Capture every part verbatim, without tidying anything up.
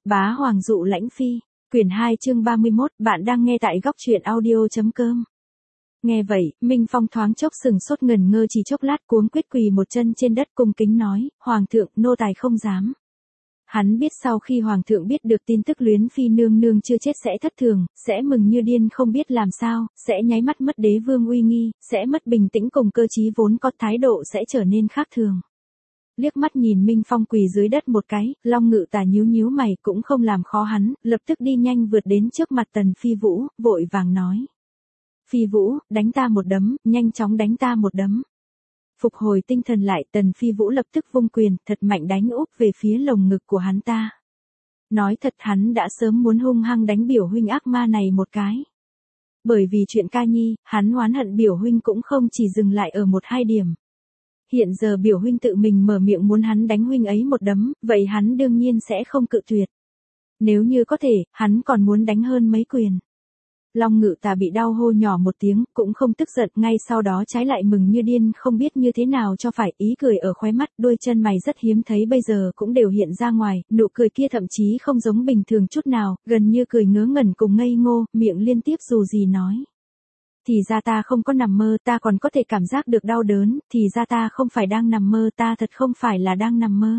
Bá Hoàng dụ lãnh phi, quyển hai chương ba mươi mốt, bạn đang nghe tại góc truyện audio.com. Nghe vậy, Minh Phong thoáng chốc sừng sốt ngẩn ngơ chỉ chốc lát, cuống quýt quỳ một chân trên đất cung kính nói, Hoàng thượng, nô tài không dám. Hắn biết sau khi Hoàng thượng biết được tin tức Luyến Phi nương nương chưa chết sẽ thất thường, sẽ mừng như điên không biết làm sao, sẽ nháy mắt mất đế vương uy nghi, sẽ mất bình tĩnh cùng cơ trí vốn có, thái độ sẽ trở nên khác thường. Liếc mắt nhìn Minh Phong quỳ dưới đất một cái, Long Ngự Tà nhíu nhíu mày cũng không làm khó hắn, lập tức đi nhanh vượt đến trước mặt Tần Phi Vũ, vội vàng nói. Phi Vũ, đánh ta một đấm, nhanh chóng đánh ta một đấm. Phục hồi tinh thần lại, Tần Phi Vũ lập tức vung quyền, thật mạnh đánh úp về phía lồng ngực của hắn ta. Nói thật hắn đã sớm muốn hung hăng đánh biểu huynh ác ma này một cái. Bởi vì chuyện Ca Nhi, hắn oán hận biểu huynh cũng không chỉ dừng lại ở một hai điểm. Hiện giờ biểu huynh tự mình mở miệng muốn hắn đánh huynh ấy một đấm, vậy hắn đương nhiên sẽ không cự tuyệt. Nếu như có thể, hắn còn muốn đánh hơn mấy quyền. Long Ngự Tà bị đau hô nhỏ một tiếng, cũng không tức giận, ngay sau đó trái lại mừng như điên, không biết như thế nào cho phải, ý cười ở khóe mắt, đôi chân mày rất hiếm thấy bây giờ cũng đều hiện ra ngoài, nụ cười kia thậm chí không giống bình thường chút nào, gần như cười ngớ ngẩn cùng ngây ngô, miệng liên tiếp dù gì nói. Thì ra ta không có nằm mơ, ta còn có thể cảm giác được đau đớn, thì ra ta không phải đang nằm mơ, ta thật không phải là đang nằm mơ.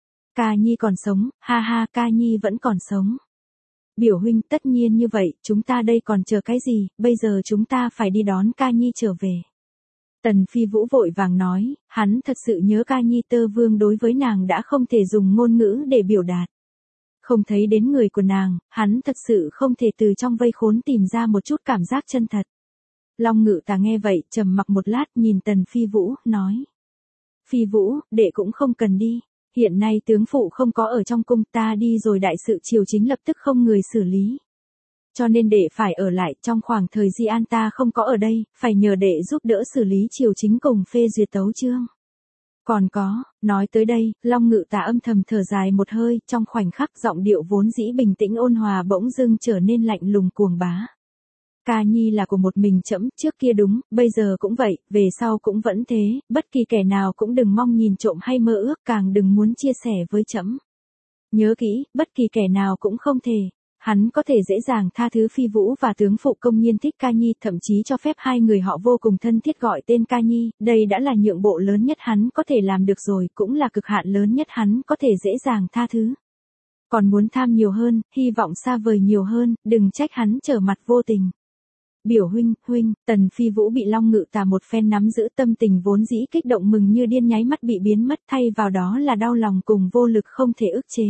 Ca Nhi còn sống, ha ha, Ca Nhi vẫn còn sống. Biểu huynh, tất nhiên như vậy, chúng ta đây còn chờ cái gì, bây giờ chúng ta phải đi đón Ca Nhi trở về. Tần Phi Vũ vội vàng nói, hắn thật sự nhớ Ca Nhi tơ vương đối với nàng đã không thể dùng ngôn ngữ để biểu đạt. Không thấy đến người của nàng, hắn thật sự không thể từ trong vây khốn tìm ra một chút cảm giác chân thật. Long Ngự Tà nghe vậy, trầm mặc một lát nhìn Tần Phi Vũ, nói. Phi Vũ, đệ cũng không cần đi. Hiện nay tướng phụ không có ở trong cung, ta đi rồi đại sự triều chính lập tức không người xử lý. Cho nên đệ phải ở lại, trong khoảng thời Di An ta không có ở đây, phải nhờ đệ giúp đỡ xử lý triều chính cùng phê duyệt tấu chương. Còn có, nói tới đây, Long Ngự Tà âm thầm thở dài một hơi, trong khoảnh khắc giọng điệu vốn dĩ bình tĩnh ôn hòa bỗng dưng trở nên lạnh lùng cuồng bá. Ca Nhi là của một mình trẫm, trước kia đúng, bây giờ cũng vậy, về sau cũng vẫn thế, bất kỳ kẻ nào cũng đừng mong nhìn trộm hay mơ ước, càng đừng muốn chia sẻ với trẫm. Nhớ kỹ, bất kỳ kẻ nào cũng không thể. Hắn có thể dễ dàng tha thứ Phi Vũ và tướng phụ công nhiên thích Ca Nhi, thậm chí cho phép hai người họ vô cùng thân thiết gọi tên Ca Nhi, đây đã là nhượng bộ lớn nhất hắn có thể làm được rồi, cũng là cực hạn lớn nhất hắn có thể dễ dàng tha thứ. Còn muốn tham nhiều hơn, hy vọng xa vời nhiều hơn, đừng trách hắn trở mặt vô tình. Biểu huynh, huynh, Tần Phi Vũ bị Long Ngự Tà một phen nắm giữ, tâm tình vốn dĩ kích động mừng như điên nháy mắt bị biến mất, thay vào đó là đau lòng cùng vô lực không thể ức chế.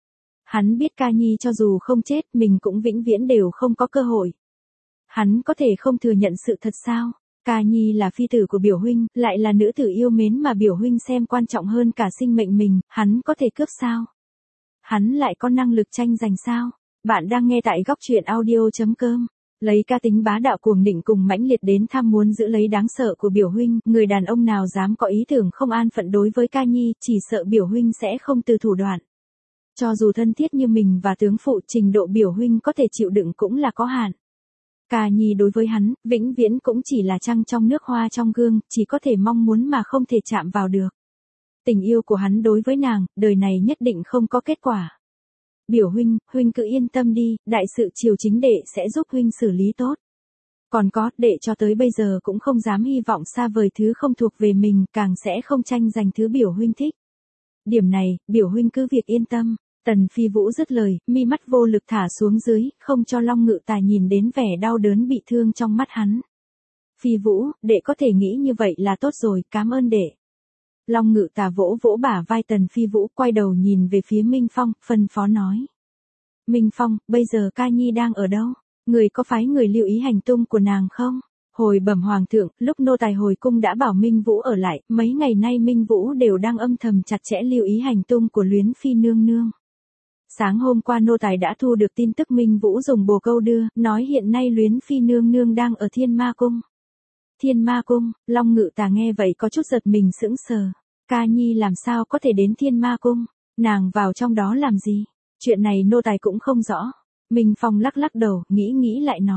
Hắn biết Ca Nhi cho dù không chết, mình cũng vĩnh viễn đều không có cơ hội. Hắn có thể không thừa nhận sự thật sao? Ca Nhi là phi tử của biểu huynh, lại là nữ tử yêu mến mà biểu huynh xem quan trọng hơn cả sinh mệnh mình, hắn có thể cướp sao? Hắn lại có năng lực tranh giành sao? Bạn đang nghe tại góc truyện audio.com. Lấy ca tính bá đạo cuồng nịnh cùng mãnh liệt đến tham muốn giữ lấy đáng sợ của biểu huynh, người đàn ông nào dám có ý tưởng không an phận đối với Ca Nhi, chỉ sợ biểu huynh sẽ không từ thủ đoạn. Cho dù thân thiết như mình và tướng phụ, trình độ biểu huynh có thể chịu đựng cũng là có hạn. Ca Nhi đối với hắn, vĩnh viễn cũng chỉ là trăng trong nước hoa trong gương, chỉ có thể mong muốn mà không thể chạm vào được. Tình yêu của hắn đối với nàng, đời này nhất định không có kết quả. Biểu huynh, huynh cứ yên tâm đi, đại sự triều chính đệ sẽ giúp huynh xử lý tốt. Còn có, đệ cho tới bây giờ cũng không dám hy vọng xa vời thứ không thuộc về mình, càng sẽ không tranh giành thứ biểu huynh thích. Điểm này, biểu huynh cứ việc yên tâm. Tần Phi Vũ dứt lời, mi mắt vô lực thả xuống dưới, không cho Long Ngự Tà nhìn đến vẻ đau đớn bị thương trong mắt hắn. Phi Vũ, đệ có thể nghĩ như vậy là tốt rồi, cảm ơn đệ. Long Ngự Tà vỗ vỗ bả vai Tần Phi Vũ, quay đầu nhìn về phía Minh Phong, phân phó nói. Minh Phong, bây giờ Ca Nhi đang ở đâu? Người có phái người lưu ý hành tung của nàng không? Hồi bẩm Hoàng thượng, lúc nô tài hồi cung đã bảo Minh Vũ ở lại, mấy ngày nay Minh Vũ đều đang âm thầm chặt chẽ lưu ý hành tung của Luyến Phi nương nương. Sáng hôm qua nô tài đã thu được tin tức Minh Vũ dùng bồ câu đưa, nói hiện nay Luyến Phi nương nương đang ở Thiên Ma Cung. Thiên Ma Cung, Long Ngự Tà nghe vậy có chút giật mình sững sờ. Ca Nhi làm sao có thể đến Thiên Ma Cung? Nàng vào trong đó làm gì? Chuyện này nô tài cũng không rõ. Minh Phong lắc lắc đầu, nghĩ nghĩ lại nói.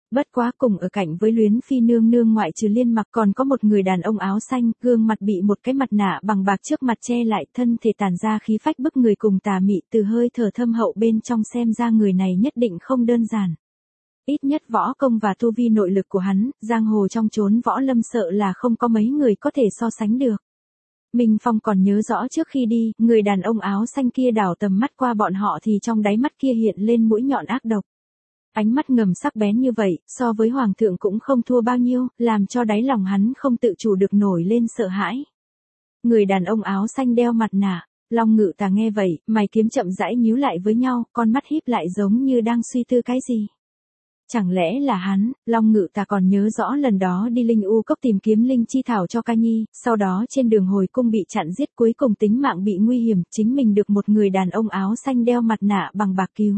Bất quá cùng ở cạnh với Luyến Phi nương nương ngoại trừ Liên Mặc còn có một người đàn ông áo xanh, gương mặt bị một cái mặt nạ bằng bạc trước mặt che lại, thân thể tản ra khí phách bức người cùng tà mị, từ hơi thở thâm hậu bên trong xem ra người này nhất định không đơn giản. Ít nhất võ công và tu vi nội lực của hắn, giang hồ trong chốn võ lâm sợ là không có mấy người có thể so sánh được. Minh Phong còn nhớ rõ trước khi đi, người đàn ông áo xanh kia đảo tầm mắt qua bọn họ thì trong đáy mắt kia hiện lên mũi nhọn ác độc. Ánh mắt ngầm sắc bén như vậy, so với hoàng thượng cũng không thua bao nhiêu, làm cho đáy lòng hắn không tự chủ được nổi lên sợ hãi. Người đàn ông áo xanh đeo mặt nạ, Long Ngự Tà nghe vậy, mày kiếm chậm rãi nhíu lại với nhau, con mắt híp lại giống như đang suy tư cái gì. Chẳng lẽ là hắn? Long Ngự Tà còn nhớ rõ lần đó đi Linh U Cốc tìm kiếm linh chi thảo cho Ca Nhi, sau đó trên đường hồi cung bị chặn giết, cuối cùng tính mạng bị nguy hiểm, chính mình được một người đàn ông áo xanh đeo mặt nạ bằng bạc cứu.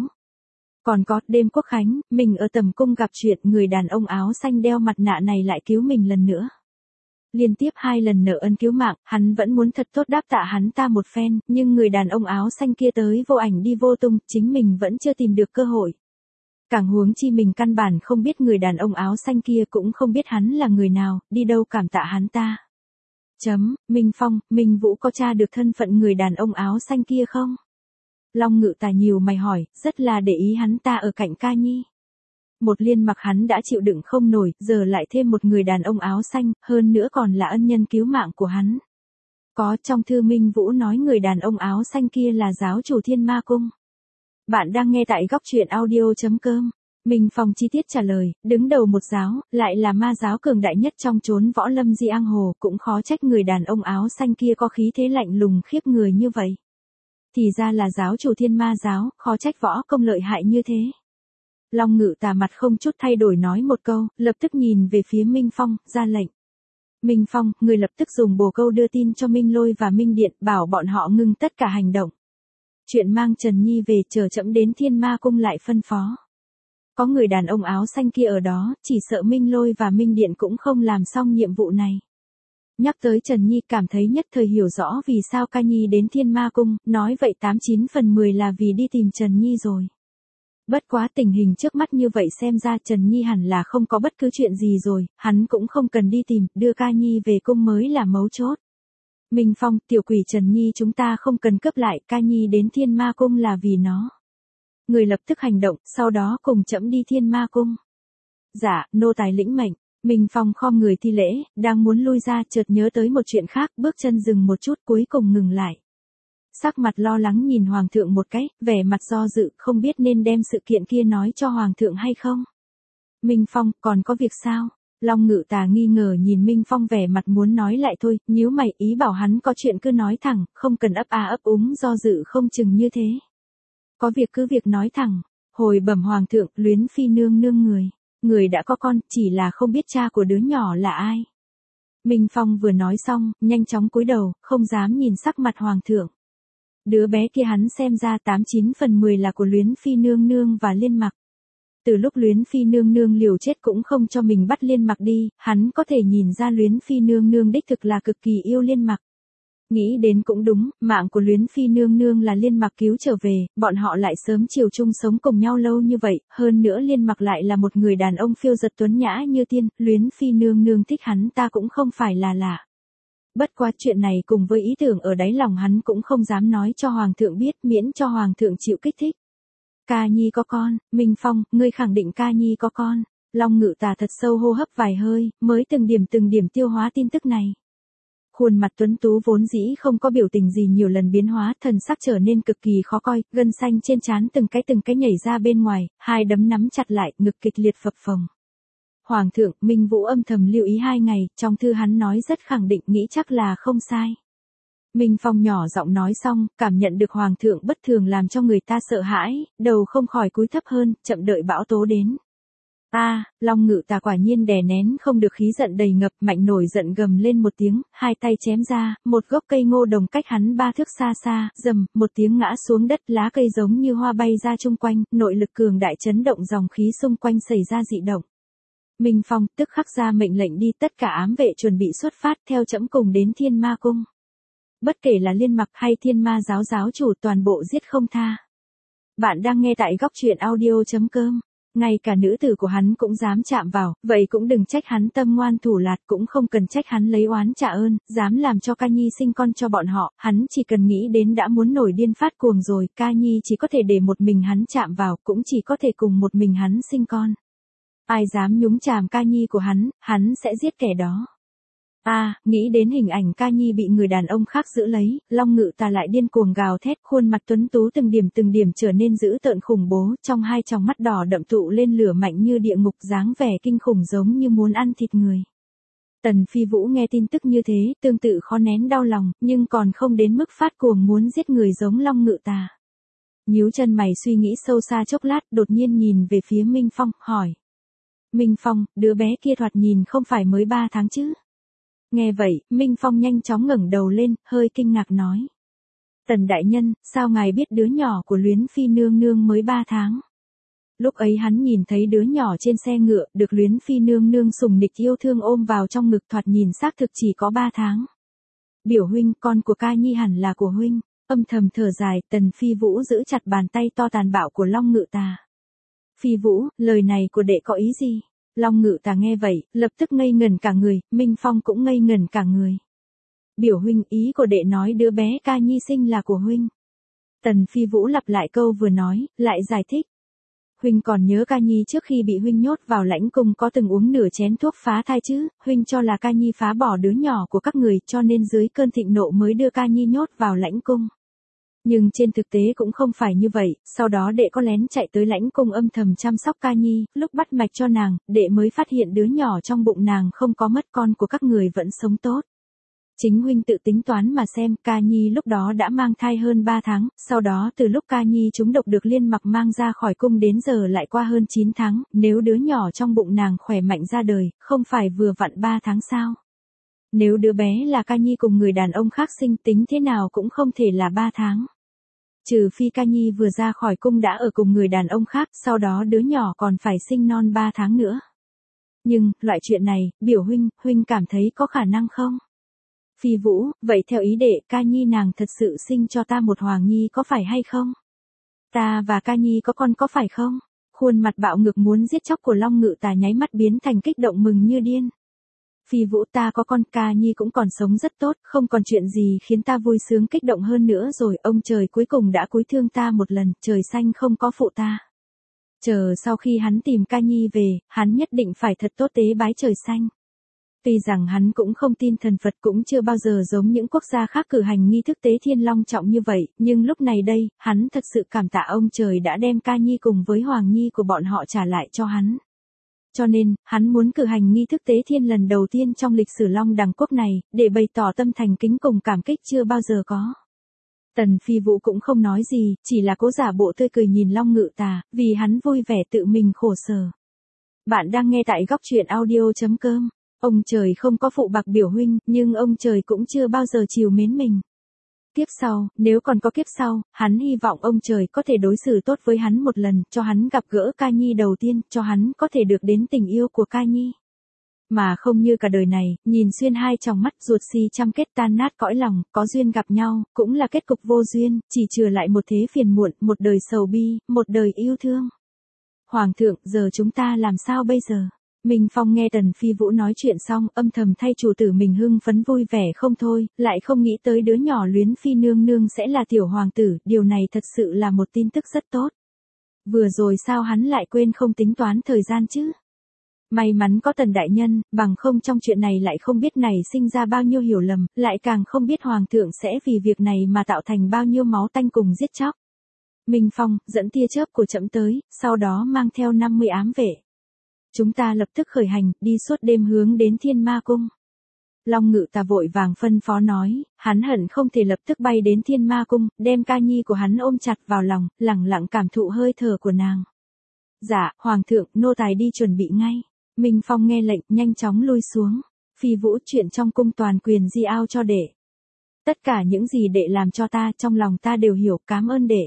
Còn có, đêm Quốc Khánh, mình ở tầm cung gặp chuyện, người đàn ông áo xanh đeo mặt nạ này lại cứu mình lần nữa. Liên tiếp hai lần nợ ân cứu mạng, hắn vẫn muốn thật tốt đáp tạ hắn ta một phen, nhưng người đàn ông áo xanh kia tới vô ảnh đi vô tung, chính mình vẫn chưa tìm được cơ hội. Càng huống chi mình căn bản không biết người đàn ông áo xanh kia, cũng không biết hắn là người nào, đi đâu cảm tạ hắn ta. Chấm, Minh Phong, Minh Vũ có tra được thân phận người đàn ông áo xanh kia không? Long Ngự Tà nhiều mày hỏi, rất là để ý hắn ta ở cạnh Ca Nhi. Một Liên Mặc hắn đã chịu đựng không nổi, giờ lại thêm một người đàn ông áo xanh, hơn nữa còn là ân nhân cứu mạng của hắn. Có, trong thư Minh Vũ nói người đàn ông áo xanh kia là giáo chủ Thiên Ma Cung. Bạn đang nghe tại góc truyện audio chấm com. Minh Phong chi tiết trả lời, đứng đầu một giáo, lại là ma giáo cường đại nhất trong chốn võ lâm Di Ang Hồ, cũng khó trách người đàn ông áo xanh kia có khí thế lạnh lùng khiếp người như vậy. Thì ra là giáo chủ Thiên Ma giáo, khó trách võ công lợi hại như thế. Long Ngự Tà mặt không chút thay đổi nói một câu, lập tức nhìn về phía Minh Phong, ra lệnh. Minh Phong, người lập tức dùng bồ câu đưa tin cho Minh Lôi và Minh Điện, bảo bọn họ ngưng tất cả hành động. Chuyện mang Trần Nhi về, chờ chậm đến Thiên Ma Cung lại phân phó. Có người đàn ông áo xanh kia ở đó, chỉ sợ Minh Lôi và Minh Điện cũng không làm xong nhiệm vụ này. Nhắc tới Trần Nhi, cảm thấy nhất thời hiểu rõ vì sao Ca Nhi đến Thiên Ma Cung, nói vậy tám chín phần mười là vì đi tìm Trần Nhi rồi. Bất quá tình hình trước mắt như vậy xem ra Trần Nhi hẳn là không có bất cứ chuyện gì rồi, hắn cũng không cần đi tìm, đưa Ca Nhi về cung mới là mấu chốt. Minh Phong, tiểu quỷ Trần Nhi chúng ta không cần cấp lại, Ca Nhi đến Thiên Ma Cung là vì nó. Người lập tức hành động, sau đó cùng trẫm đi Thiên Ma Cung. Dạ, nô tài lĩnh mệnh. Minh Phong khom người thi lễ, đang muốn lui ra, chợt nhớ tới một chuyện khác, bước chân dừng một chút, cuối cùng ngừng lại. Sắc mặt lo lắng nhìn hoàng thượng một cái, vẻ mặt do dự, không biết nên đem sự kiện kia nói cho hoàng thượng hay không. Minh Phong, còn có việc sao? Long Ngự Tà nghi ngờ nhìn Minh Phong, vẻ mặt muốn nói lại thôi, nhíu mày, ý bảo hắn có chuyện cứ nói thẳng, không cần ấp a ấp úng do dự không chừng như thế. Có việc cứ việc nói thẳng. Hồi bẩm hoàng thượng, Luyến Phi nương nương người. Người đã có con, chỉ là không biết cha của đứa nhỏ là ai. Minh Phong vừa nói xong, nhanh chóng cúi đầu, không dám nhìn sắc mặt hoàng thượng. Đứa bé kia hắn xem ra tám chín phần mười là của Luyến Phi nương nương và Liên Mặc. Từ lúc Luyến Phi nương nương liều chết cũng không cho mình bắt Liên Mặc đi, hắn có thể nhìn ra Luyến Phi nương nương đích thực là cực kỳ yêu Liên Mặc. Nghĩ đến cũng đúng, mạng của Luyến Phi nương nương là Liên Mặc cứu trở về, bọn họ lại sớm chiều chung sống cùng nhau lâu như vậy, hơn nữa Liên Mặc lại là một người đàn ông phiêu giật tuấn nhã như tiên, Luyến Phi nương nương thích hắn ta cũng không phải là lạ. Bất quá chuyện này cùng với ý tưởng ở đáy lòng hắn cũng không dám nói cho hoàng thượng biết, miễn cho hoàng thượng chịu kích thích. Ca Nhi có con, Minh Phong, ngươi khẳng định Ca Nhi có con. Long Ngự Tà thật sâu hô hấp vài hơi, mới từng điểm từng điểm tiêu hóa tin tức này. Khuôn mặt tuấn tú vốn dĩ không có biểu tình gì nhiều lần biến hóa, thần sắc trở nên cực kỳ khó coi, gân xanh trên trán từng cái từng cái nhảy ra bên ngoài, hai đấm nắm chặt lại, ngực kịch liệt phập phồng. Hoàng thượng, Minh Vũ âm thầm lưu ý hai ngày, trong thư hắn nói rất khẳng định, nghĩ chắc là không sai. Minh Phong nhỏ giọng nói xong, cảm nhận được hoàng thượng bất thường làm cho người ta sợ hãi, đầu không khỏi cúi thấp hơn, chậm đợi bão tố đến. A, à, Long Ngự Tà quả nhiên đè nén không được khí giận đầy ngập, mạnh nổi giận gầm lên một tiếng, hai tay chém ra, một gốc cây ngô đồng cách hắn ba thước xa xa, rầm, một tiếng ngã xuống đất, lá cây giống như hoa bay ra chung quanh, nội lực cường đại chấn động dòng khí xung quanh xảy ra dị động. Minh Phong tức khắc ra mệnh lệnh đi, tất cả ám vệ chuẩn bị xuất phát, theo trẫm cùng đến Thiên Ma Cung. Bất kể là Liên Mặc hay Thiên Ma giáo giáo chủ toàn bộ giết không tha. Bạn đang nghe tại góc truyện audio chấm com. Ngay cả nữ tử của hắn cũng dám chạm vào, vậy cũng đừng trách hắn tâm ngoan thủ lạt, cũng không cần trách hắn lấy oán trả ơn, dám làm cho ca nhi sinh con cho bọn họ, hắn chỉ cần nghĩ đến đã muốn nổi điên phát cuồng rồi, ca nhi chỉ có thể để một mình hắn chạm vào, cũng chỉ có thể cùng một mình hắn sinh con. Ai dám nhúng chàm ca nhi của hắn, hắn sẽ giết kẻ đó. A, à, nghĩ đến hình ảnh ca nhi bị người đàn ông khác giữ lấy, Long Ngự Tà lại điên cuồng gào thét, khuôn mặt tuấn tú từng điểm từng điểm trở nên dữ tợn khủng bố, trong hai tròng mắt đỏ đậm tụ lên lửa mạnh như địa ngục, dáng vẻ kinh khủng giống như muốn ăn thịt người. Tần Phi Vũ nghe tin tức như thế, tương tự khó nén đau lòng, nhưng còn không đến mức phát cuồng muốn giết người giống Long Ngự Tà. Nhíu chân mày suy nghĩ sâu xa chốc lát, đột nhiên nhìn về phía Minh Phong, hỏi. Minh Phong, đứa bé kia thoạt nhìn không phải mới ba tháng chứ? Nghe vậy, Minh Phong nhanh chóng ngẩng đầu lên, hơi kinh ngạc nói. Tần đại nhân, sao ngài biết đứa nhỏ của Luyến Phi nương nương mới ba tháng? Lúc ấy hắn nhìn thấy đứa nhỏ trên xe ngựa, được Luyến Phi nương nương sủng nịch yêu thương ôm vào trong ngực, thoạt nhìn xác thực chỉ có ba tháng. Biểu huynh, con của ca nhi hẳn là của huynh. Âm thầm thở dài, Tần Phi Vũ giữ chặt bàn tay to tàn bạo của Long Ngự Tà. Phi Vũ, lời này của đệ có ý gì? Long Ngự Tà nghe vậy, lập tức ngây ngẩn cả người, Minh Phong cũng ngây ngẩn cả người. Biểu huynh, ý của đệ nói đứa bé ca nhi sinh là của huynh. Tần Phi Vũ lặp lại câu vừa nói, lại giải thích. Huynh còn nhớ ca nhi trước khi bị huynh nhốt vào lãnh cung có từng uống nửa chén thuốc phá thai chứ, huynh cho là ca nhi phá bỏ đứa nhỏ của các người, cho nên dưới cơn thịnh nộ mới đưa ca nhi nhốt vào lãnh cung. Nhưng trên thực tế cũng không phải như vậy, sau đó đệ có lén chạy tới lãnh cung âm thầm chăm sóc ca nhi, lúc bắt mạch cho nàng, đệ mới phát hiện đứa nhỏ trong bụng nàng không có mất, con của các người vẫn sống tốt. Chính huynh tự tính toán mà xem, ca nhi lúc đó đã mang thai hơn ba tháng, sau đó từ lúc ca nhi trúng độc được Liên Mặc mang ra khỏi cung đến giờ lại qua hơn chín tháng, nếu đứa nhỏ trong bụng nàng khỏe mạnh ra đời, không phải vừa vặn ba tháng sao? Nếu đứa bé là ca nhi cùng người đàn ông khác sinh, tính thế nào cũng không thể là ba tháng. Trừ phi ca nhi vừa ra khỏi cung đã ở cùng người đàn ông khác, sau đó đứa nhỏ còn phải sinh non ba tháng nữa. Nhưng, loại chuyện này, biểu huynh, huynh cảm thấy có khả năng không? Phi Vũ, vậy theo ý đệ, ca nhi nàng thật sự sinh cho ta một hoàng nhi có phải hay không? Ta và ca nhi có con có phải không? Khuôn mặt bạo ngược muốn giết chóc của Long Ngự Tà nháy mắt biến thành kích động mừng như điên. Phi Vũ, ta có con, ca nhi cũng còn sống rất tốt, không còn chuyện gì khiến ta vui sướng kích động hơn nữa rồi, ông trời cuối cùng đã cúi thương ta một lần, trời xanh không có phụ ta. Chờ sau khi hắn tìm ca nhi về, hắn nhất định phải thật tốt tế bái trời xanh. Tuy rằng hắn cũng không tin thần Phật, cũng chưa bao giờ giống những quốc gia khác cử hành nghi thức tế thiên long trọng như vậy, nhưng lúc này đây, hắn thật sự cảm tạ ông trời đã đem ca nhi cùng với hoàng nhi của bọn họ trả lại cho hắn. Cho nên, hắn muốn cử hành nghi thức tế thiên lần đầu tiên trong lịch sử Long Đằng quốc này, để bày tỏ tâm thành kính cùng cảm kích chưa bao giờ có. Tần Phi Vũ cũng không nói gì, chỉ là cố giả bộ tươi cười nhìn Long Ngự Tà, vì hắn vui vẻ tự mình khổ sở. Bạn đang nghe tại góc truyện audio chấm com. Ông trời không có phụ bạc biểu huynh, nhưng ông trời cũng chưa bao giờ chiều mến mình. Kiếp sau, nếu còn có kiếp sau, hắn hy vọng ông trời có thể đối xử tốt với hắn một lần, cho hắn gặp gỡ ca nhi đầu tiên, cho hắn có thể được đến tình yêu của ca nhi. Mà không như cả đời này, nhìn xuyên hai tròng mắt ruột si trăm kết tan nát cõi lòng, có duyên gặp nhau, cũng là kết cục vô duyên, chỉ chừa lại một thế phiền muộn, một đời sầu bi, một đời yêu thương. Hoàng thượng, giờ chúng ta làm sao bây giờ? Minh Phong nghe Tần Phi Vũ nói chuyện xong, âm thầm thay chủ tử mình hưng phấn vui vẻ không thôi, lại không nghĩ tới đứa nhỏ Luyến Phi nương nương sẽ là tiểu hoàng tử, điều này thật sự là một tin tức rất tốt. Vừa rồi sao hắn lại quên không tính toán thời gian chứ? May mắn có Tần đại nhân, bằng không trong chuyện này lại không biết này sinh ra bao nhiêu hiểu lầm, lại càng không biết hoàng thượng sẽ vì việc này mà tạo thành bao nhiêu máu tanh cùng giết chóc. Minh Phong, dẫn tia chớp của trẫm tới, sau đó mang theo năm mươi ám vệ. Chúng ta lập tức khởi hành, đi suốt đêm hướng đến Thiên Ma Cung. Long Ngự Tà vội vàng phân phó nói, hắn hận không thể lập tức bay đến Thiên Ma Cung, đem ca nhi của hắn ôm chặt vào lòng, lẳng lặng cảm thụ hơi thở của nàng. Dạ, Hoàng thượng, nô tài đi chuẩn bị ngay. Minh Phong nghe lệnh, nhanh chóng lui xuống. Phi Vũ, chuyện trong cung toàn quyền di ao cho đệ. Tất cả những gì đệ làm cho ta, trong lòng ta đều hiểu, cảm ơn đệ.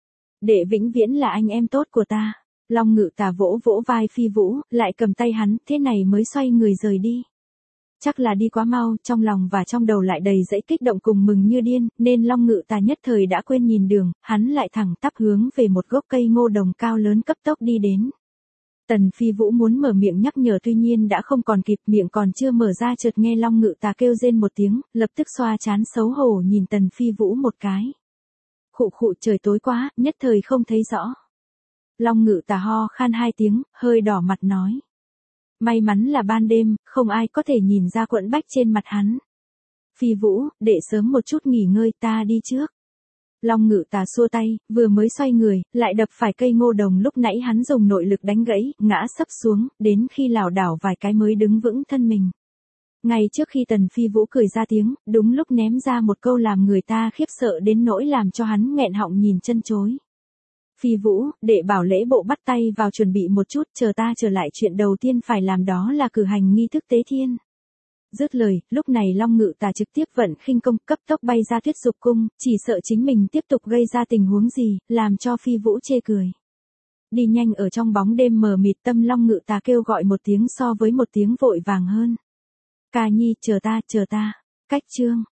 Đệ vĩnh viễn là anh em tốt của ta. Long Ngự Tà vỗ vỗ vai Phi Vũ, lại cầm tay hắn, thế này mới xoay người rời đi. Chắc là đi quá mau, trong lòng và trong đầu lại đầy dẫy kích động cùng mừng như điên, nên Long Ngự Tà nhất thời đã quên nhìn đường, hắn lại thẳng tắp hướng về một gốc cây ngô đồng cao lớn cấp tốc đi đến. Tần Phi Vũ muốn mở miệng nhắc nhở tuy nhiên đã không còn kịp, miệng còn chưa mở ra chợt nghe Long Ngự Tà kêu rên một tiếng, lập tức xoa trán xấu hổ nhìn Tần Phi Vũ một cái. Khụ khụ, trời tối quá, nhất thời không thấy rõ. Long Ngự Tà ho khan hai tiếng, hơi đỏ mặt nói. May mắn là ban đêm, không ai có thể nhìn ra quẫn bách trên mặt hắn. Phi Vũ, để sớm một chút nghỉ ngơi, ta đi trước. Long Ngự Tà xua tay, vừa mới xoay người, lại đập phải cây ngô đồng lúc nãy hắn dùng nội lực đánh gãy, ngã sấp xuống, đến khi lảo đảo vài cái mới đứng vững thân mình. Ngay trước khi Tần Phi Vũ cười ra tiếng, đúng lúc ném ra một câu làm người ta khiếp sợ đến nỗi làm cho hắn nghẹn họng nhìn chân chối. Phi Vũ, đệ bảo lễ bộ bắt tay vào chuẩn bị một chút, chờ ta trở lại chuyện đầu tiên phải làm đó là cử hành nghi thức tế thiên. Dứt lời, lúc này Long Ngự Tà trực tiếp vận khinh công cấp tốc bay ra Tuyết Dục cung, chỉ sợ chính mình tiếp tục gây ra tình huống gì, làm cho Phi Vũ chê cười. Đi nhanh ở trong bóng đêm mờ mịt, tâm Long Ngự Tà kêu gọi một tiếng so với một tiếng vội vàng hơn. Ca Nhi, chờ ta, chờ ta. Cách chương